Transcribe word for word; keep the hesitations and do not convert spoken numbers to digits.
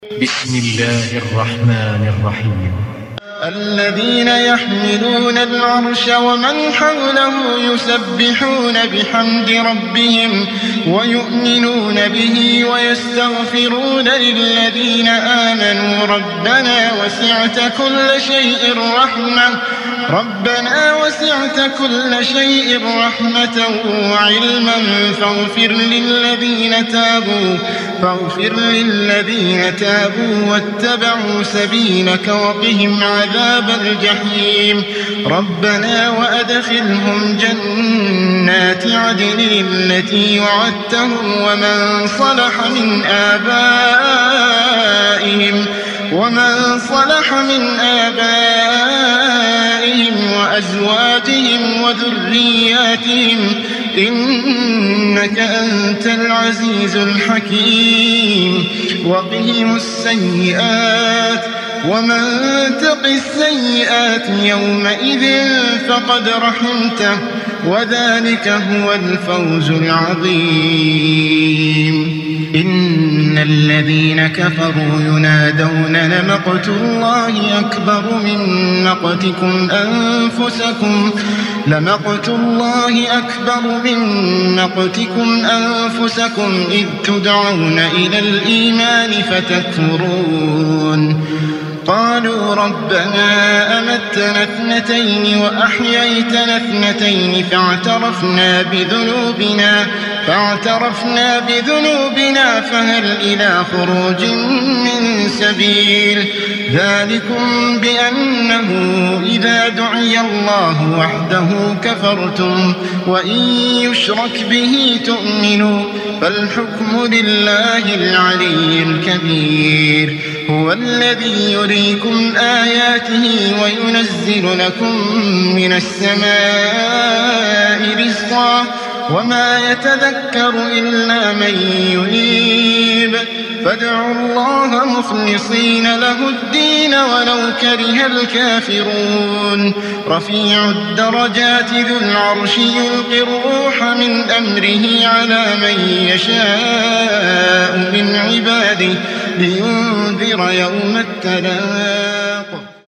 بسم الله الرحمن الرحيم. الذين يحملون العرش ومن حوله يسبحون بحمد ربهم ويؤمنون به ويستغفرون للذين آمنوا ربنا وسعت كل شيء رحمة ربنا وسعت كل شيء رحمة وعلما فاغفر للذين تابوا فاغفر للذين تابوا واتبعوا سبيلك وقهم عذاب الجحيم ربنا وأدخلهم جنات عدن التي وعدتهم ومن صلح من آبائهم ومن صلح من آبائهم وأزواجهم وذرياتهم إنك أنت العزيز الحكيم وقهم السيئات ومن تق السيئات يومئذ فقد رحمته وذلك هو الفوز العظيم إن الذين كفروا ينادون لمقت الله أكبر من مقتكم أنفسكم لمقت الله أكبر من مقتكم أنفسكم إذ تدعون إلى الإيمان فتكفرون قالوا ربنا أمتنا اثنتين وأحييتنا اثنتين فاعترفنا بذنوبنا فاعترفنا بذنوبنا فهل إلى خروج من سبيل ذلكم بأنه إذا دعي الله وحده كفرتم وإن يشرك به تؤمنوا فالحكم لله العلي الكبير هو الذي يريكم آياته وينزل لكم من السماء رزقا وما يتذكر إلا من ينيب فادعوا الله مخلصين له الدين ولو كره الكافرون رفيع الدرجات ذو العرش يلقي الروح من أمره على من يشاء من عباده لينذر يوم التلاق